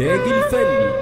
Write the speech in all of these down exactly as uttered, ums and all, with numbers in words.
للإنتاج الفني.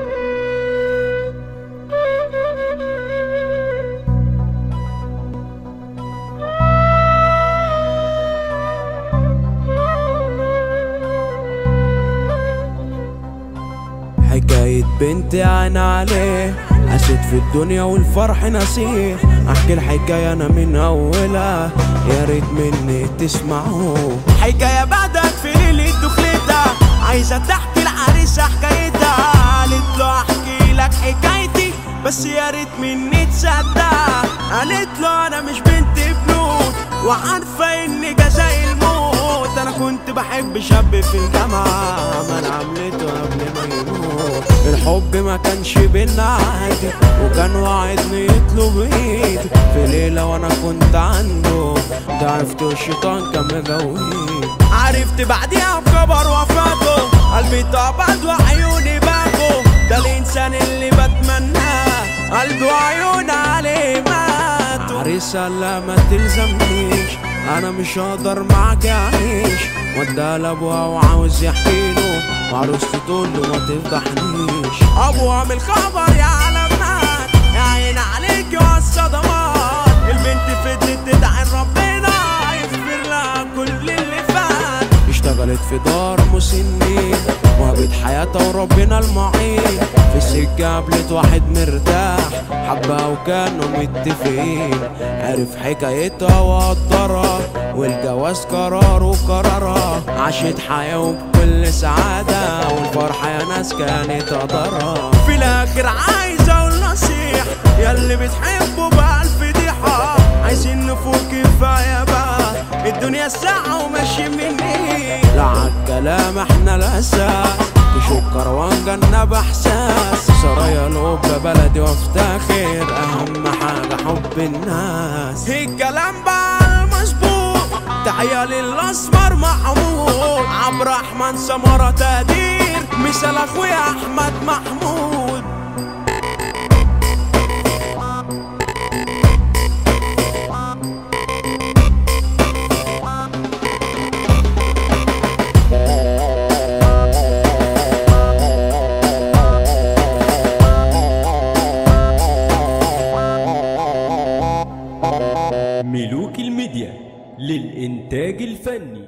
حكاية بنتي عين عليه، عاشت في الدنيا والفرح نسيه. احكي الحكاية انا من اولها، يا ريت مني تسمعوه. حكاية بدأت في ليلة دخلتها، عايزة تحكي العريسة حكايتها. قالت له احكي لك حكايتي بس يا ريت مني تصدق. قالت له انا مش بنت بنوت وعارفة ان جزاء الموت. انا كنت بحب شاب في الجامعة، ما انا عملته قبل ما يموت. الحب ما كانش بينا عادي، وكان وعدني يطلب ايدي في ليلة وانا كنت عنده. ضعفت والشيطان كان مجويد. عرفت بعديها بخبر وفاته، قلبي طبعت وعيوني باكو. ده الانسان اللي بتمناه، قلبي وعيوني عليه ماتوا. عريسة لا ما تلزمنيش، انا مش هقدر معاك اعيش. وداها لابوها وعاوز يحكيله، وعروسته تقول له ما تفضحنيش. ابوها من الخبر يا علامات، يا عين عليك والصدمات. البنت فضلت تدعي ربنا يغفر لها كل اللي فات. اشتغلت في دار مسنين، وهبت حياتها وربنا المعين. في السكة قابلت واحد مرتاح، حبها وكانوا متفقين. عرف حكايتها وقدرها، والجواز قرار وقرارها. عاشت حياة وبكل سعادة، والفرحة يا ناس كانت قدرها. في الاخر عايز اقول نصيحة، ياللي بتحبوا بقى الفضيحة. عايزين نفوق كفاية بقى، الدنيا ساعة وماشي مني. لا عالكلام احنا الاساس، تشوف كروان جنب احساس. سرايا القبة بلدي وافتخر، اهم حاجة حب الناس. الكلام بقى المظبوط، تحية للاسمر محمود. عبد الرحمن سمرة تقدير، مثال اخويا احمد محمود. ملوك الميديا للإنتاج الفني.